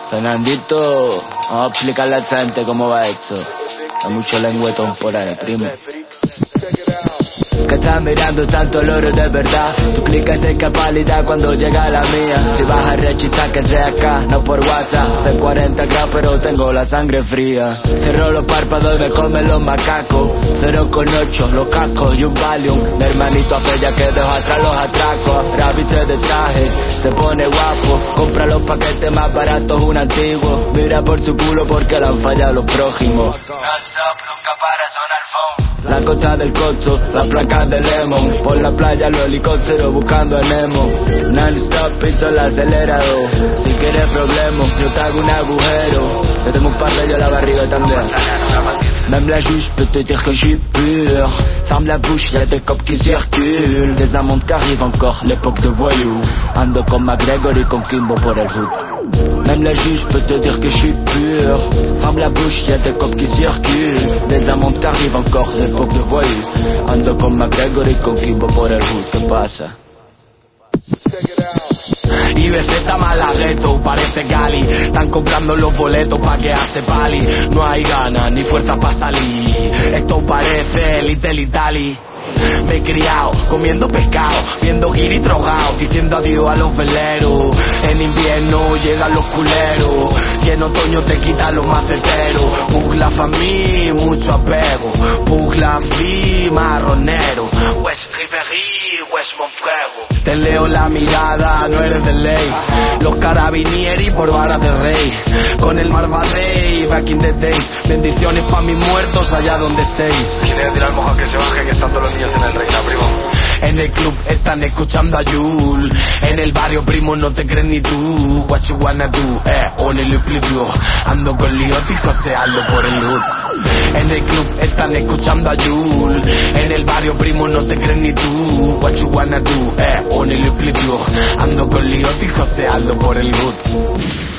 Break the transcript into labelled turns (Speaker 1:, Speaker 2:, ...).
Speaker 1: Fernandito, vamos a explicarle a esta gente cómo va esto. Hay mucho lengüetón por ahí, primo. Que estás mirando tanto loro de verdad. Tu clic es de pálida cuando llega la mía. Si vas a rechitar que sea acá, no por WhatsApp. Hace 40 grados pero tengo la sangre fría. Cerro los párpados y me comen los macacos. 0,8 los cascos y un Valium. Mi hermanito hace ya que dejo atrás los atracos. Rabbit de traje, se pone guapo. Compra los paquetes más baratos, un antiguo. Mira por tu culo porque le han fallado los prójimos. Non-stop, nunca para sonar phone. La costa del costo, la placa de Lemon. Por la playa los helicópteros buscando a Nemo. Non-stop piso el acelerador. Si quieres problemas, yo te hago un agujero. Yo tengo un par de ellos en la barriga también. Même la juge peut te dire que je suis pur. Ferme la bouche, y'a des copes qui circulent. Des amendes qui arrivent encore, l'époque de voyous. Ando con McGregor y con Kimbo por el hood. Même la juge peut te dire que je suis pur. Ferme la bouche, y'a des copes qui circulent. Des amendes qui arrivent encore, l'époque de voyous. Ando con McGregor y con Kimbo por el hood. ¿Qué pasa?
Speaker 2: IBZ Malagueto, parece Gali. Están comprando los boletos pa' que hace pali. No hay ganas ni fuerza pa' salir. Esto parece Little Italy. Me he criado comiendo pescado, viendo guiri drogado, diciendo adiós a los veleros. En invierno llegan los culeros y en otoño te quitan los maceteros. Pug la familia, mucho apego. Pug la fi, marronero. West Riveri, West Monfrero. Te leo la mirada, no eres de ley. Los carabinieri por varas de rey. Con el Marvadey, back in the days. Bendiciones pa' mis muertos allá donde estéis.
Speaker 3: ¿Quiere decir al moja que se baje, que están todos los niños en el reina, primo?
Speaker 2: En el club están escuchando a Yul. En el barrio, primo, no te crees ni tú. What you wanna do, on el equilibrio. Ando con lióticos, ando por el hood. En el club están escuchando a Yul. En el barrio, primo, no te crees ni tú. What you wanna do, on el equilibrio. Ando con lióticos, ando por el hood.